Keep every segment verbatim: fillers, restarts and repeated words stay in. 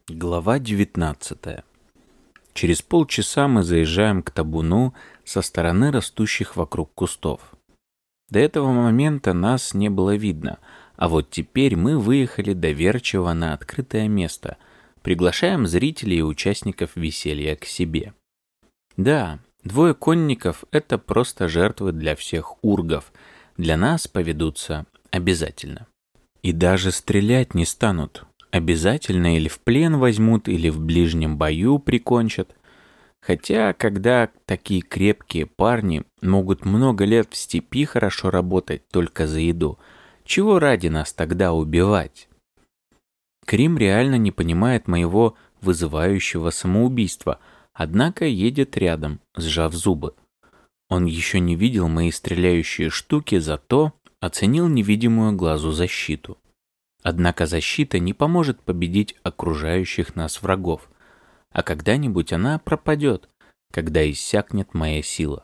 Глава девятнадцатая. Через полчаса мы заезжаем к табуну со стороны растущих вокруг кустов. До этого момента нас не было видно, а вот теперь мы выехали доверчиво на открытое место, приглашаем зрителей и участников веселья к себе. Да, двое конников — это просто жертвы для всех ургов, для нас поведутся обязательно. И даже стрелять не станут. Обязательно или в плен возьмут, или в ближнем бою прикончат. Хотя, когда такие крепкие парни могут много лет в степи хорошо работать только за еду, чего ради нас тогда убивать? Крим реально не понимает моего вызывающего самоубийства, однако едет рядом, сжав зубы. Он еще не видел мои стреляющие штуки, зато оценил невидимую глазу защиту. Однако защита не поможет победить окружающих нас врагов, а когда-нибудь она пропадет, когда иссякнет моя сила.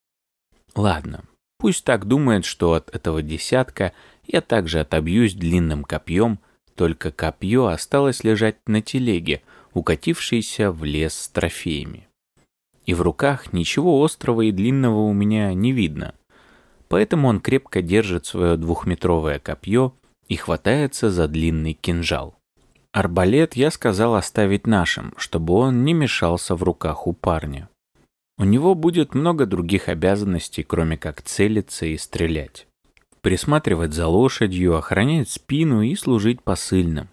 Ладно, пусть так думает, что от этого десятка я также отобьюсь длинным копьем, только копье осталось лежать на телеге, укатившейся в лес с трофеями. И в руках ничего острого и длинного у меня не видно, поэтому он крепко держит свое двухметровое копье и хватается за длинный кинжал. Арбалет я сказал оставить нашим, чтобы он не мешался в руках у парня. У него будет много других обязанностей, кроме как целиться и стрелять. Присматривать за лошадью, охранять спину и служить посыльным.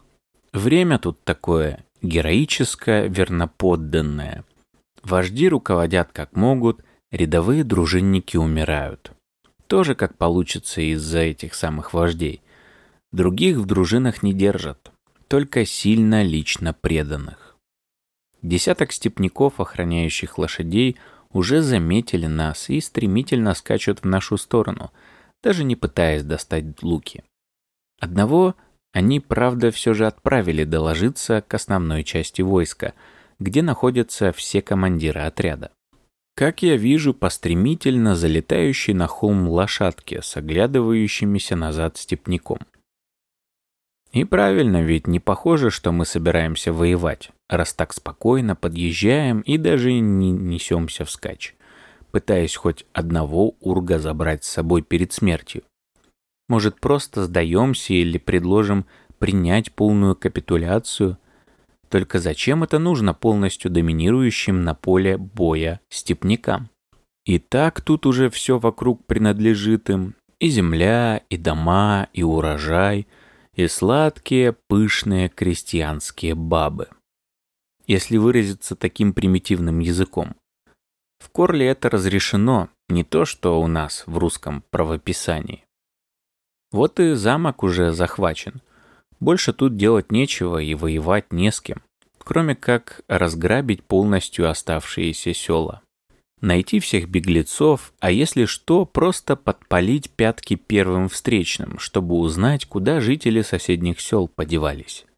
Время тут такое героическое, верноподданное. Вожди руководят как могут, рядовые дружинники умирают. Тоже как получится из-за этих самых вождей. Других в дружинах не держат, только сильно лично преданных. Десяток степняков, охраняющих лошадей, уже заметили нас и стремительно скачут в нашу сторону, даже не пытаясь достать луки. Одного они, правда, все же отправили доложиться к основной части войска, где находятся все командиры отряда. Как я вижу по стремительно залетающей на холм лошадке с оглядывающимися назад степняком. И правильно, ведь не похоже, что мы собираемся воевать, раз так спокойно подъезжаем и даже не несемся вскачь, пытаясь хоть одного урга забрать с собой перед смертью. Может, просто сдаемся или предложим принять полную капитуляцию? Только зачем это нужно полностью доминирующим на поле боя степнякам? И так тут уже все вокруг принадлежит им, и земля, и дома, и урожай, и сладкие, пышные крестьянские бабы. Если выразиться таким примитивным языком. В Корле это разрешено, не то что у нас в русском правописании. Вот и замок уже захвачен. Больше тут делать нечего и воевать не с кем, кроме как разграбить полностью оставшиеся села. Найти всех беглецов, а если что, просто подпалить пятки первым встречным, чтобы узнать, куда жители соседних сел подевались.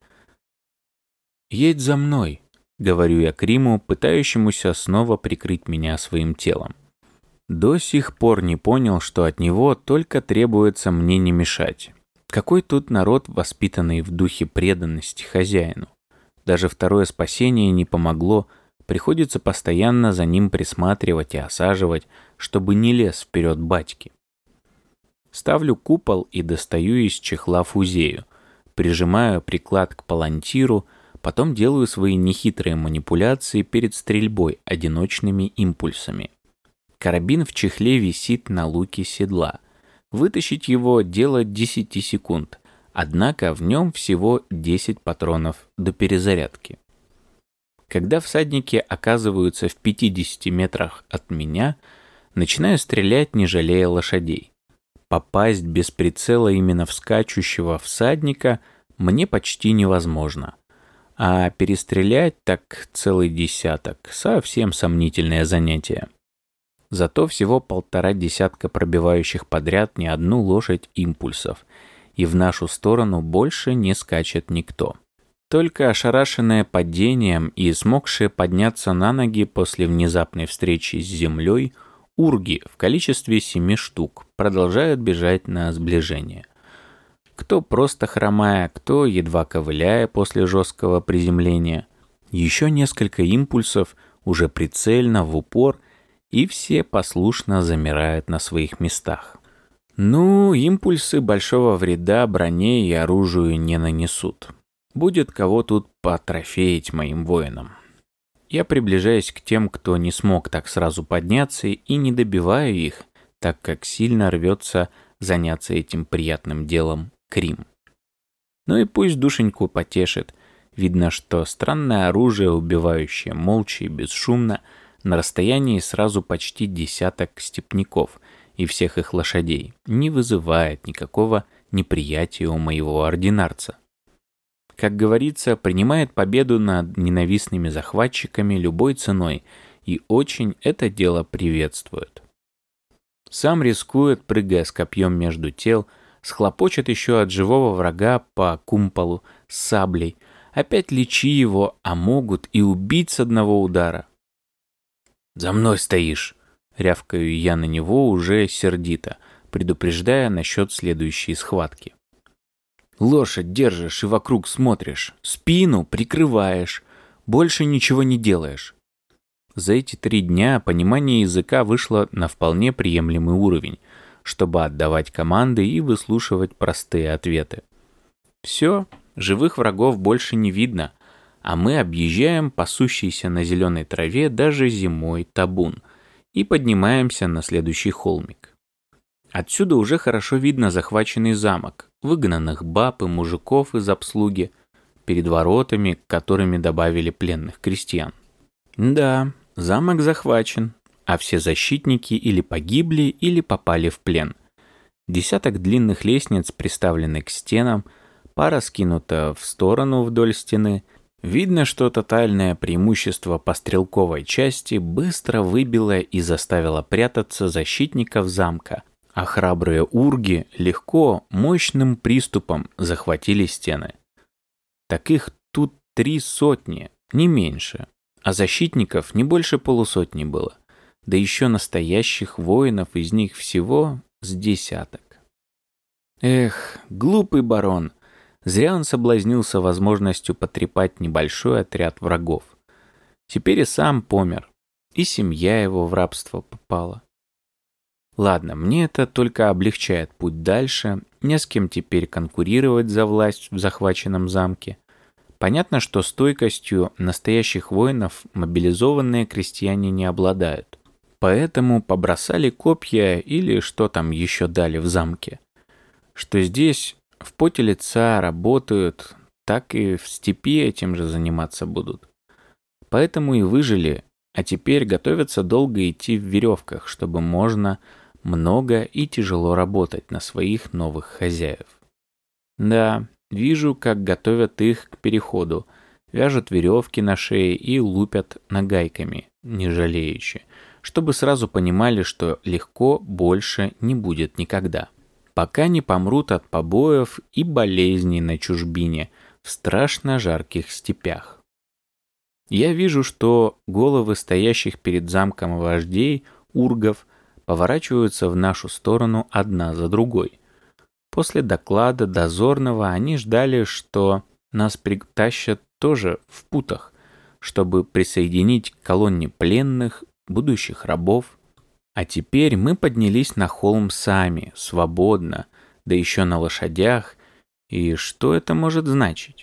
«Едь за мной», — говорю я Криму, пытающемуся снова прикрыть меня своим телом. До сих пор не понял, что от него только требуется мне не мешать. Какой тут народ, воспитанный в духе преданности хозяину. Даже второе спасение не помогло. Приходится постоянно за ним присматривать и осаживать, чтобы не лез вперед батьки. Ставлю купол и достаю из чехла фузею, прижимаю приклад к палантиру, потом делаю свои нехитрые манипуляции перед стрельбой одиночными импульсами. Карабин в чехле висит на луке седла. Вытащить его — дело десяти секунд, однако в нем всего десять патронов до перезарядки. Когда всадники оказываются в пятидесяти метрах от меня, начинаю стрелять, не жалея лошадей. Попасть без прицела именно в скачущего всадника мне почти невозможно. А перестрелять так целый десяток — совсем сомнительное занятие. Зато всего полтора десятка пробивающих подряд не одну лошадь импульсов, и в нашу сторону больше не скачет никто. Только ошарашенные падением и смогшие подняться на ноги после внезапной встречи с землей, урги в количестве семи штук продолжают бежать на сближение. Кто просто хромая, кто едва ковыляя после жесткого приземления. Еще несколько импульсов, уже прицельно, в упор, и все послушно замирают на своих местах. Ну, импульсы большого вреда броне и оружию не нанесут. Будет кого тут потрофеять моим воинам. Я приближаюсь к тем, кто не смог так сразу подняться, и не добиваю их, так как сильно рвется заняться этим приятным делом Крим. Ну и пусть душеньку потешит. Видно, что странное оружие, убивающее молча и бесшумно, на расстоянии сразу почти десяток степняков и всех их лошадей, не вызывает никакого неприятия у моего ординарца. Как говорится, принимает победу над ненавистными захватчиками любой ценой и очень это дело приветствует. Сам рискует, прыгая с копьем между тел, схлопочет еще от живого врага по кумполу с саблей, опять лечи его, а могут и убить с одного удара. «За мной стоишь!» — рявкаю я на него уже сердито, предупреждая насчет следующей схватки. «Лошадь держишь и вокруг смотришь, спину прикрываешь, больше ничего не делаешь». За эти три дня понимание языка вышло на вполне приемлемый уровень, чтобы отдавать команды и выслушивать простые ответы. Все, живых врагов больше не видно, а мы объезжаем пасущийся на зеленой траве даже зимой табун и поднимаемся на следующий холмик. Отсюда уже хорошо видно захваченный замок, выгнанных баб и мужиков из обслуги, перед воротами, которыми добавили пленных крестьян. Да, замок захвачен, а все защитники или погибли, или попали в плен. Десяток длинных лестниц приставлены к стенам, пара скинута в сторону вдоль стены. Видно, что тотальное преимущество по стрелковой части быстро выбило и заставило прятаться защитников замка, а храбрые урги легко, мощным приступом захватили стены. Таких тут три сотни, не меньше, а защитников не больше полусотни было. Да еще настоящих воинов из них всего с десяток. Эх, глупый барон, зря он соблазнился возможностью потрепать небольшой отряд врагов. Теперь и сам помер, и семья его в рабство попала. Ладно, мне это только облегчает путь дальше, не с кем теперь конкурировать за власть в захваченном замке. Понятно, что стойкостью настоящих воинов мобилизованные крестьяне не обладают. Поэтому побросали копья или что там еще дали в замке. Что здесь в поте лица работают, так и в степи этим же заниматься будут. Поэтому и выжили, а теперь готовятся долго идти в веревках, чтобы можно много и тяжело работать на своих новых хозяев. Да, вижу, как готовят их к переходу, вяжут веревки на шее и лупят нагайками, не жалеючи, чтобы сразу понимали, что легко больше не будет никогда. Пока не помрут от побоев и болезней на чужбине в страшно жарких степях. Я вижу, что головы стоящих перед замком вождей, ургов, поворачиваются в нашу сторону одна за другой. После доклада дозорного они ждали, что нас притащат тоже в путах, чтобы присоединить к колонне пленных, будущих рабов. А теперь мы поднялись на холм сами, свободно, да еще на лошадях. И что это может значить?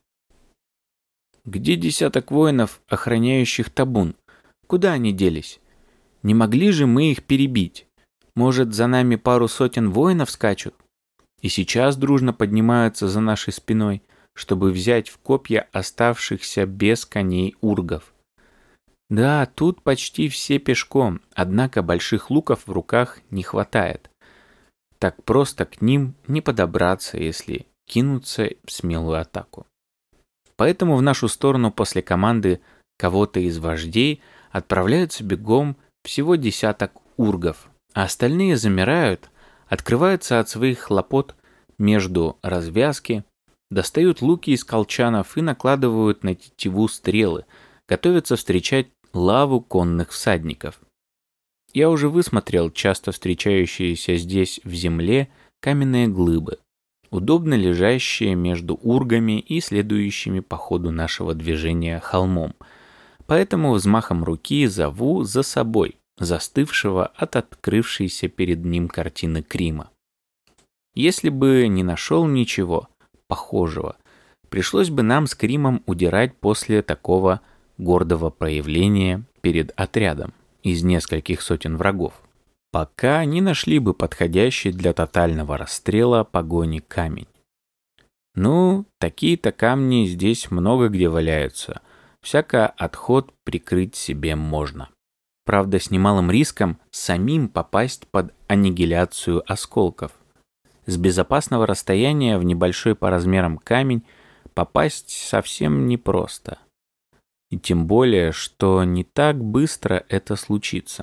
Где десяток воинов, охраняющих табун? Куда они делись? Не могли же мы их перебить? Может, за нами пару сотен воинов скачут? И сейчас дружно поднимаются за нашей спиной, чтобы взять в копья оставшихся без коней ургов. Да, тут почти все пешком, однако больших луков в руках не хватает. Так просто к ним не подобраться, если кинуться в смелую атаку. Поэтому в нашу сторону после команды кого-то из вождей отправляются бегом всего десяток ургов, а остальные замирают, открываются от своих хлопот между развязки, достают луки из колчанов и накладывают на тетиву стрелы, готовятся встречать лаву конных всадников. Я уже высмотрел часто встречающиеся здесь в земле каменные глыбы. удобно лежащие между ургами и следующими по ходу нашего движения холмом. Поэтому взмахом руки зову за собой застывшего от открывшейся перед ним картины Крима. Если бы не нашел ничего похожего, пришлось бы нам с Кримом удирать после такого гордого проявления перед отрядом из нескольких сотен врагов, пока не нашли бы подходящий для тотального расстрела погони камень. Ну, такие-то камни здесь много где валяются, всяко отход прикрыть себе можно. Правда, с немалым риском самим попасть под аннигиляцию осколков. С безопасного расстояния в небольшой по размерам камень попасть совсем непросто. И тем более, что не так быстро это случится.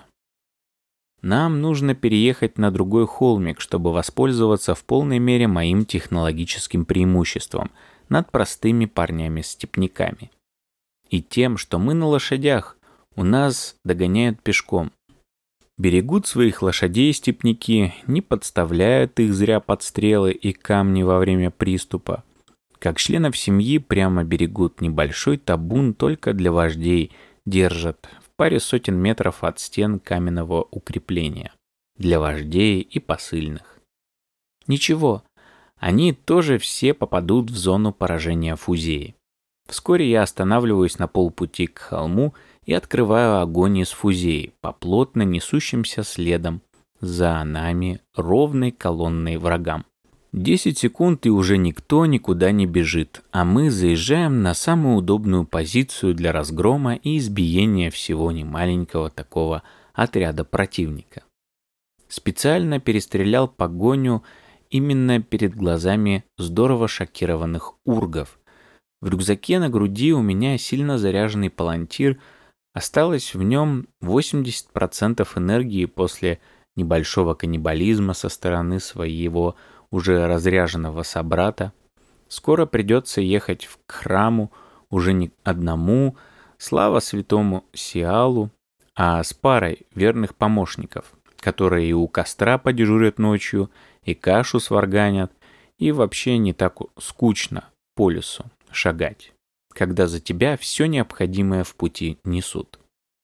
Нам нужно переехать на другой холмик, чтобы воспользоваться в полной мере моим технологическим преимуществом над простыми парнями-степняками. И тем, что мы на лошадях, у нас догоняют пешком. Берегут своих лошадей степняки, не подставляют их зря под стрелы и камни во время приступа. Как членов семьи прямо берегут небольшой табун только для вождей, держат в паре сотен метров от стен каменного укрепления. Для вождей и посыльных. Ничего, они тоже все попадут в зону поражения фузеи. Вскоре я останавливаюсь на полпути к холму и открываю огонь из фузеи по плотно несущимся следом за нами ровной колонной врагам. Десять секунд, и уже никто никуда не бежит, а мы заезжаем на самую удобную позицию для разгрома и избиения всего немаленького такого отряда противника. Специально перестрелял погоню именно перед глазами здорово шокированных ургов. В рюкзаке на груди у меня сильно заряженный палантир, осталось в нем восемьдесят процентов энергии после небольшого каннибализма со стороны своего уже разряженного собрата. Скоро придется ехать к храму уже не одному, слава святому Сиалу, а с парой верных помощников, которые и у костра подежурят ночью, и кашу сварганят, и вообще не так скучно по лесу шагать, когда за тебя все необходимое в пути несут.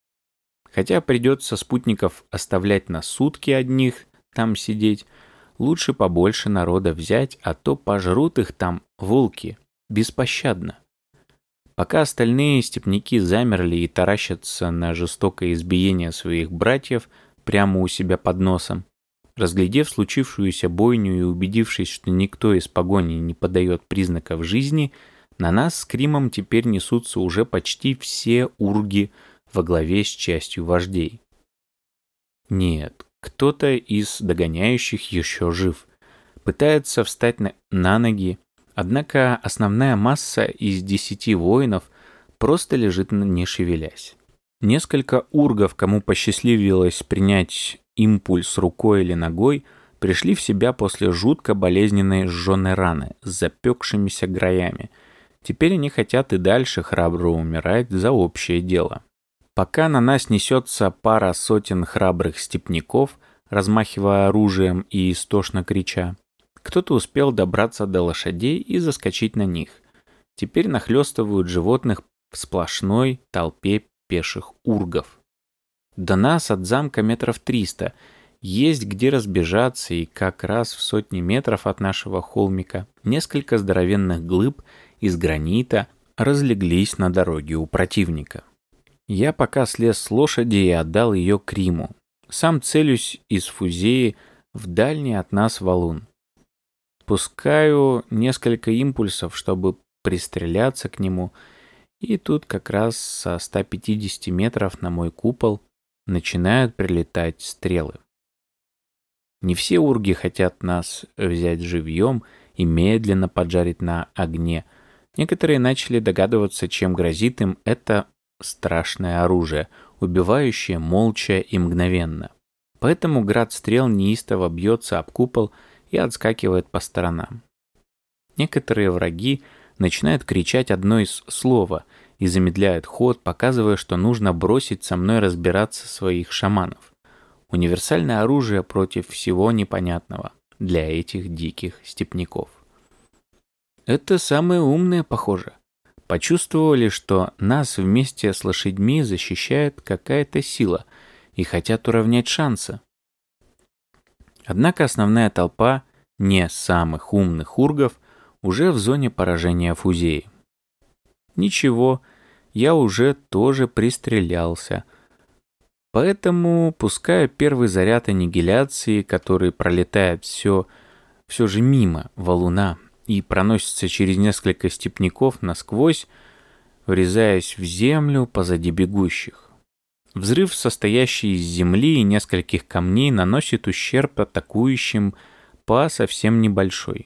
Хотя придется спутников оставлять на сутки одних там сидеть, лучше побольше народа взять, а то пожрут их там волки беспощадно. Пока остальные степняки замерли и таращатся на жестокое избиение своих братьев прямо у себя под носом, разглядев случившуюся бойню и убедившись, что никто из погони не подает признаков жизни, на нас с Кримом теперь несутся уже почти все урги во главе с частью вождей. Нет, кто-то из догоняющих еще жив, пытается встать на, на ноги, однако основная масса из десяти воинов просто лежит не шевелясь. Несколько ургов, кому посчастливилось принять импульс рукой или ногой, пришли в себя после жутко болезненной сжженной раны с запекшимися краями. Теперь они хотят и дальше храбро умирать за общее дело. Пока на нас несется пара сотен храбрых степняков, размахивая оружием и истошно крича, кто-то успел добраться до лошадей и заскочить на них. Теперь нахлёстывают животных в сплошной толпе пеших ургов. До нас от замка метров триста, есть где разбежаться, и как раз в сотни метров от нашего холмика несколько здоровенных глыб из гранита разлеглись на дороге у противника. Я пока слез с лошади и отдал ее Криму. Сам целюсь из фузеи в дальний от нас валун. Пускаю несколько импульсов, чтобы пристреляться к нему, и тут как раз со ста пятидесяти метров на мой купол начинают прилетать стрелы. Не все урги хотят нас взять живьем и медленно поджарить на огне. Некоторые начали догадываться, чем грозит им это страшное оружие, убивающее молча и мгновенно. Поэтому град стрел неистово бьется об купол и отскакивает по сторонам. Некоторые враги начинают кричать одно из слова и замедляют ход, показывая, что нужно бросить со мной разбираться своих шаманов. Универсальное оружие против всего непонятного для этих диких степняков. Это самые умные, похоже. Почувствовали, что нас вместе с лошадьми защищает какая-то сила и хотят уравнять шансы. Однако основная толпа не самых умных ургов уже в зоне поражения фузеи. Ничего, я уже тоже пристрелялся. Поэтому пускаю первый заряд аннигиляции, который пролетает все, все же мимо валуна и проносится через несколько степняков насквозь, врезаясь в землю позади бегущих. Взрыв, состоящий из земли и нескольких камней, наносит ущерб атакующим по совсем небольшой.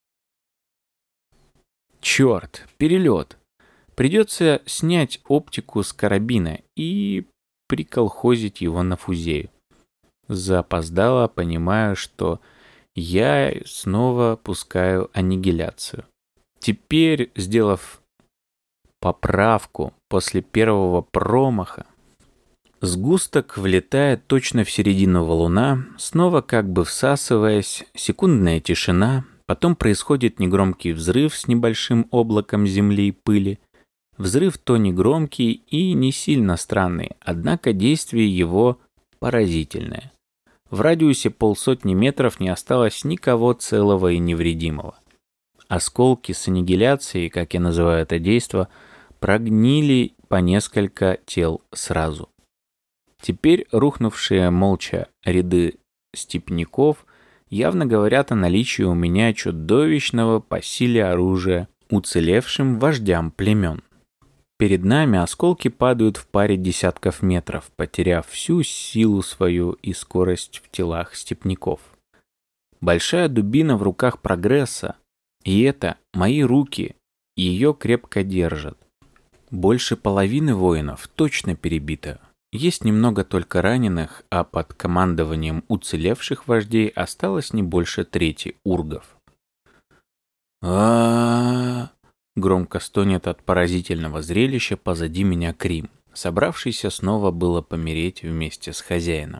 Черт, перелет. Придется снять оптику с карабина и приколхозить его на фузею. Запоздало, понимаю, что я снова пускаю аннигиляцию. Теперь, сделав поправку после первого промаха, сгусток влетает точно в середину валуна, снова как бы всасываясь, секундная тишина, потом происходит негромкий взрыв с небольшим облаком земли и пыли. Взрыв то негромкий и не сильно странный, однако действие его поразительное. В радиусе полсотни метров не осталось никого целого и невредимого. Осколки с аннигиляцией, как я называю это действо, прогнили по несколько тел сразу. Теперь рухнувшие молча ряды степняков явно говорят о наличии у меня чудовищного по силе оружия уцелевшим вождям племен. Перед нами осколки падают в паре десятков метров, потеряв всю силу свою и скорость в телах степняков. Большая дубина в руках прогресса, и это мои руки, ее крепко держат. Больше половины воинов точно перебито. Есть немного только раненых, а под командованием уцелевших вождей осталось не больше трети ургов. а Громко стонет от поразительного зрелища позади меня Крим, собравшийся снова было помереть вместе с хозяином.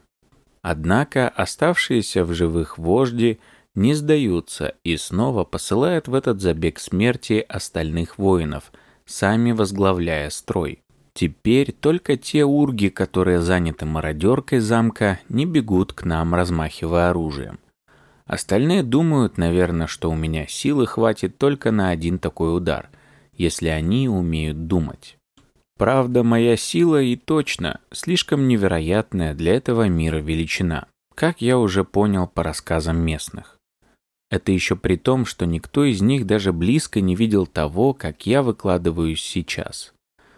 Однако оставшиеся в живых вожди не сдаются и снова посылают в этот забег смерти остальных воинов, сами возглавляя строй. Теперь только те урги, которые заняты мародеркой замка, не бегут к нам, размахивая оружием. Остальные думают, наверное, что у меня силы хватит только на один такой удар, если они умеют думать. Правда, моя сила и точно слишком невероятная для этого мира величина, как я уже понял по рассказам местных. Это еще при том, что никто из них даже близко не видел того, как я выкладываюсь сейчас.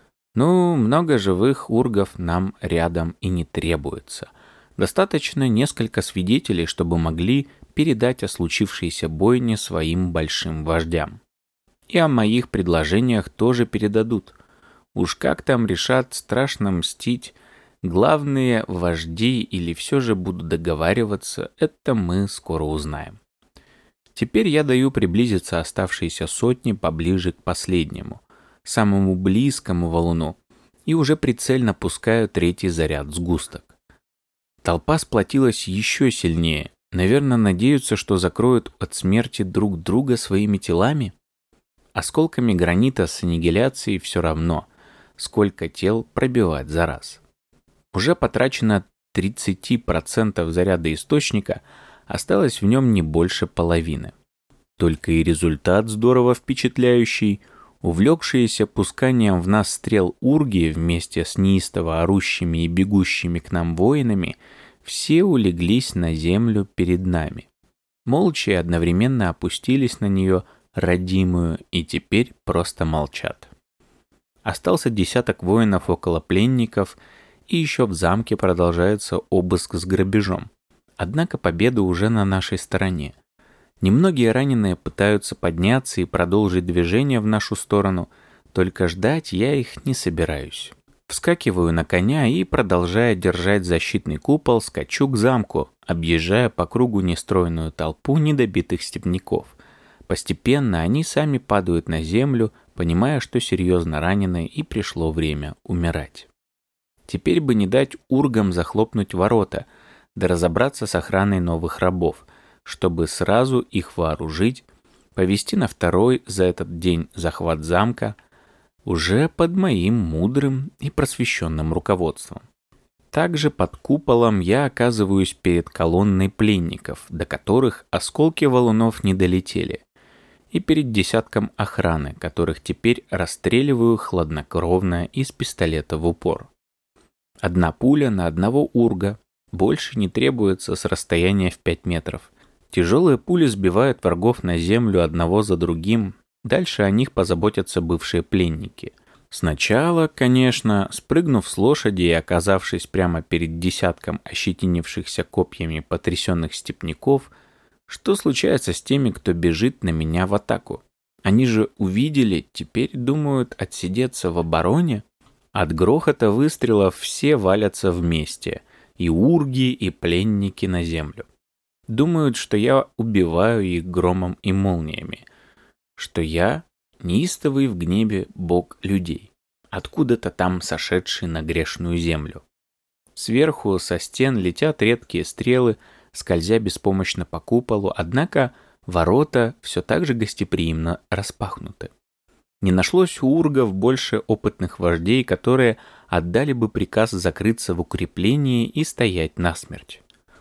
Ну, много живых ургов нам рядом и не требуется. Достаточно несколько свидетелей, чтобы могли передать о случившейся бойне своим большим вождям. И о моих предложениях тоже передадут. Уж как там решат страшно мстить, главные вожди или все же будут договариваться, это мы скоро узнаем. Теперь я даю приблизиться оставшиеся сотни поближе к последнему, самому близкому валуну, и уже прицельно пускаю третий заряд сгусток. Толпа сплотилась еще сильнее, наверное, надеются, что закроют от смерти друг друга своими телами. Осколками гранита с аннигиляцией все равно, сколько тел пробивать за раз. Уже потрачено тридцать процентов заряда источника, осталось в нем не больше половины. Только и результат здорово впечатляющий. Увлекшиеся пусканием в нас стрел урги вместе с неистово орущими и бегущими к нам воинами все улеглись на землю перед нами. Молча и одновременно опустились на нее родимую и теперь просто молчат. Остался десяток воинов около пленников, и еще в замке продолжается обыск с грабежом. Однако победа уже на нашей стороне. Немногие раненые пытаются подняться и продолжить движение в нашу сторону, только ждать я их не собираюсь. Вскакиваю на коня и, продолжая держать защитный купол, скачу к замку, объезжая по кругу нестройную толпу недобитых степняков. Постепенно они сами падают на землю, понимая, что серьезно ранены и пришло время умирать. Теперь бы не дать ургам захлопнуть ворота, да разобраться с охраной новых рабов, чтобы сразу их вооружить повести на второй за этот день захват замка уже под моим мудрым и просвещенным руководством. Также под куполом я оказываюсь перед колонной пленников, до которых осколки валунов не долетели, и перед десятком охраны, которых теперь расстреливаю хладнокровно из пистолета в упор. Одна пуля на одного урга, больше не требуется с расстояния в пять метров. Тяжелые пули сбивают врагов на землю одного за другим, дальше о них позаботятся бывшие пленники. Сначала, конечно, спрыгнув с лошади и оказавшись прямо перед десятком ощетинившихся копьями потрясенных степняков, что случается с теми, кто бежит на меня в атаку? Они же увидели, теперь думают отсидеться в обороне? От грохота выстрелов все валятся вместе, и урги, и пленники на землю. Думают, что я убиваю их громом и молниями, что я неистовый в гневе бог людей, откуда-то там сошедший на грешную землю. Сверху со стен летят редкие стрелы, скользя беспомощно по куполу, однако ворота все так же гостеприимно распахнуты. Не нашлось у ургов больше опытных вождей, которые отдали бы приказ закрыться в укреплении и стоять насмерть.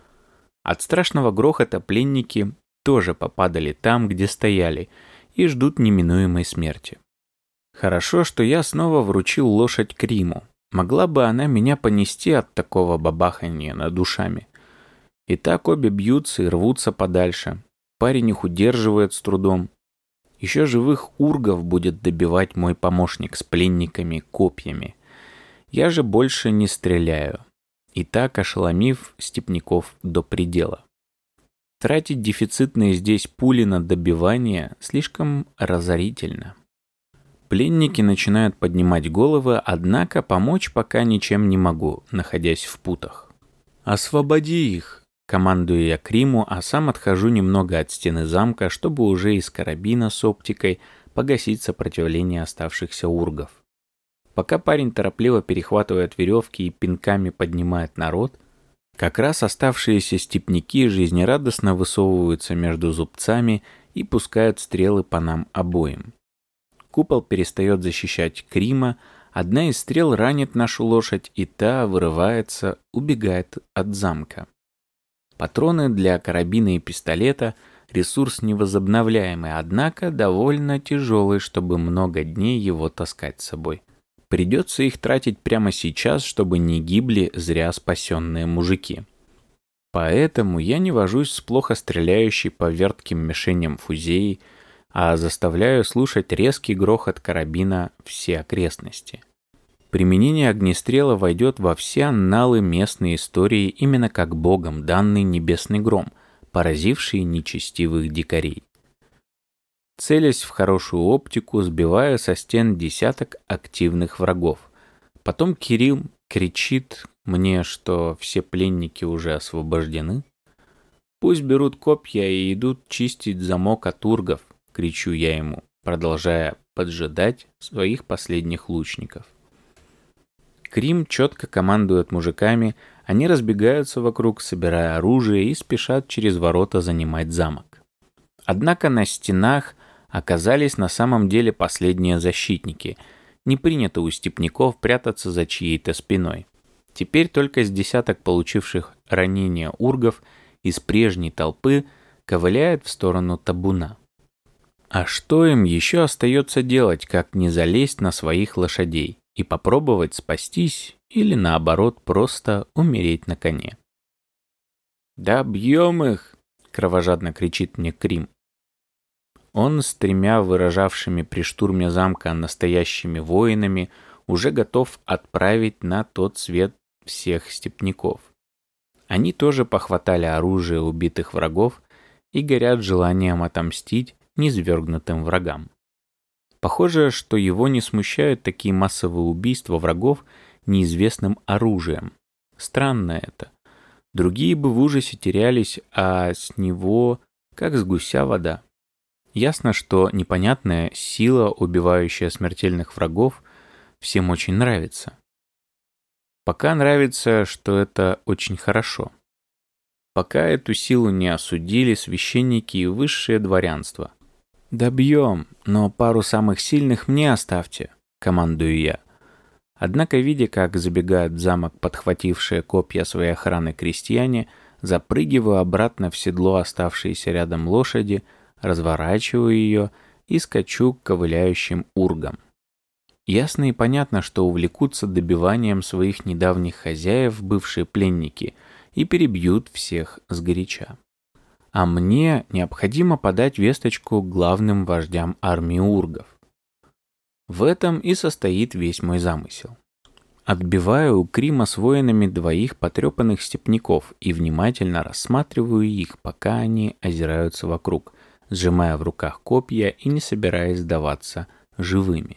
От страшного грохота пленники тоже попадали там, где стояли, и ждут неминуемой смерти. Хорошо, что я снова вручил лошадь Криму. Могла бы она меня понести от такого бабахания над душами. И так обе бьются и рвутся подальше. Парень их удерживает с трудом. Еще живых ургов будет добивать мой помощник с пленниками копьями. Я же больше не стреляю. И так ошеломив степняков до предела. Тратить дефицитные здесь пули на добивание слишком разорительно. Пленники начинают поднимать головы, однако помочь пока ничем не могу, находясь в путах. «Освободи их!» — командую я Криму, а сам отхожу немного от стены замка, чтобы уже из карабина с оптикой погасить сопротивление оставшихся ургов. Пока парень торопливо перехватывает веревки и пинками поднимает народ, как раз оставшиеся степняки жизнерадостно высовываются между зубцами и пускают стрелы по нам обоим. Купол перестает защищать Крима, одна из стрел ранит нашу лошадь, и та вырывается, убегает от замка. Патроны для карабина и пистолета – ресурс невозобновляемый, однако довольно тяжелый, чтобы много дней его таскать с собой. Придется их тратить прямо сейчас, чтобы не гибли зря спасенные мужики. Поэтому я не вожусь с плохо стреляющей по вертким мишеням фузеей, а заставляю слушать резкий грохот карабина все окрестности. Применение огнестрела войдет во все анналы местной истории именно как богом данный небесный гром, поразивший нечестивых дикарей. Целясь в хорошую оптику, сбиваю со стен десяток активных врагов. Потом Кирилл кричит мне, что все пленники уже освобождены. «Пусть берут копья и идут чистить замок от ургов», — кричу я ему, продолжая поджидать своих последних лучников. Крим четко командует мужиками, они разбегаются вокруг, собирая оружие и спешат через ворота занимать замок. Однако на стенах оказались на самом деле последние защитники. Не принято у степняков прятаться за чьей-то спиной. Теперь только с десяток получивших ранения ургов из прежней толпы ковыляет в сторону табуна. А что им еще остается делать, как не залезть на своих лошадей и попробовать спастись или наоборот просто умереть на коне? «Да бьем их!» — кровожадно кричит мне Крим. Он с тремя выражавшими при штурме замка настоящими воинами уже готов отправить на тот свет всех степняков. Они тоже похватали оружие убитых врагов и горят желанием отомстить низвергнутым врагам. Похоже, что его не смущают такие массовые убийства врагов неизвестным оружием. Странно это. Другие бы в ужасе терялись, а с него как с гуся вода. Ясно, что непонятная сила, убивающая смертельных врагов, всем очень нравится. Пока нравится, что это очень хорошо. Пока эту силу не осудили священники и высшее дворянство. «Добьем, но пару самых сильных мне оставьте», — командую я. Однако, видя, как забегают в замок подхватившие копья своей охраны крестьяне, запрыгиваю обратно в седло оставшейся рядом лошади, разворачиваю ее и скачу к ковыляющим ургам. Ясно и понятно, что увлекутся добиванием своих недавних хозяев бывшие пленники и перебьют всех сгоряча. А мне необходимо подать весточку главным вождям армии ургов. В этом и состоит весь мой замысел. Отбиваю у Крима с воинами двоих потрепанных степняков и внимательно рассматриваю их, пока они озираются вокруг, сжимая в руках копья и не собираясь сдаваться живыми.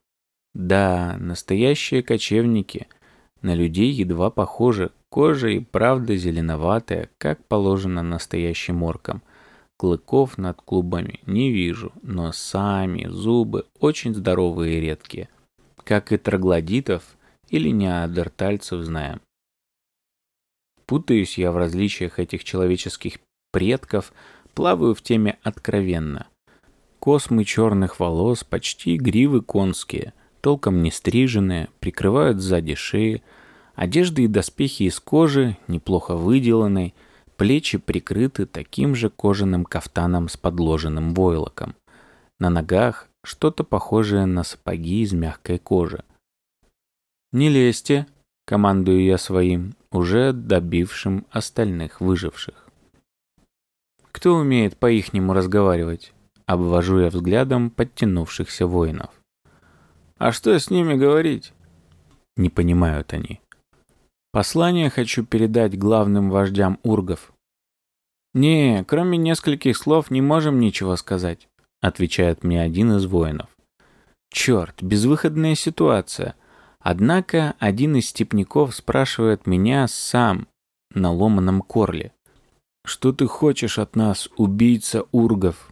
Да, настоящие кочевники, на людей едва похожи, кожа и правда зеленоватая, как положено настоящим оркам. Клыков над клубами не вижу, но сами зубы очень здоровые и редкие, как и троглодитов или неандертальцев знаем. Путаюсь я в различиях этих человеческих предков, плаваю в теме откровенно. Космы черных волос, почти гривы конские, толком не стриженные, прикрывают сзади шеи, одежды и доспехи из кожи, неплохо выделанной, плечи прикрыты таким же кожаным кафтаном с подложенным войлоком. На ногах что-то похожее на сапоги из мягкой кожи. «Не лезьте», — командую я своим, уже добившим остальных выживших. «Кто умеет по-ихнему разговаривать?» — обвожу я взглядом подтянувшихся воинов. «А что с ними говорить?» — не понимают они. «Послание хочу передать главным вождям ургов». «Не, кроме нескольких слов не можем ничего сказать», — отвечает мне один из воинов. «Черт, безвыходная ситуация. Однако один из степняков спрашивает меня сам на ломаном корле. «Что ты хочешь от нас, убийца ургов?»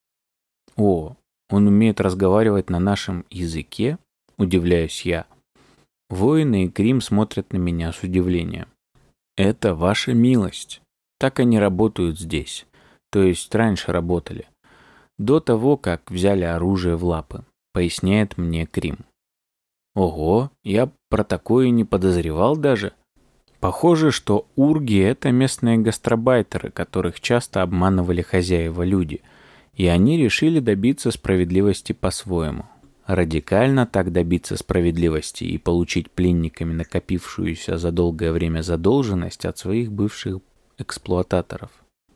«О, он умеет разговаривать на нашем языке?» — удивляюсь я. Воины и Крим смотрят на меня с удивлением. «Это ваша милость. Так они работают здесь. То есть раньше работали. До того, как взяли оружие в лапы», — поясняет мне Крим. «Ого, я про такое не подозревал даже. Похоже, что урги — это местные гастробайтеры, которых часто обманывали хозяева люди, и они решили добиться справедливости по-своему. Радикально так добиться справедливости и получить пленниками накопившуюся за долгое время задолженность от своих бывших эксплуататоров.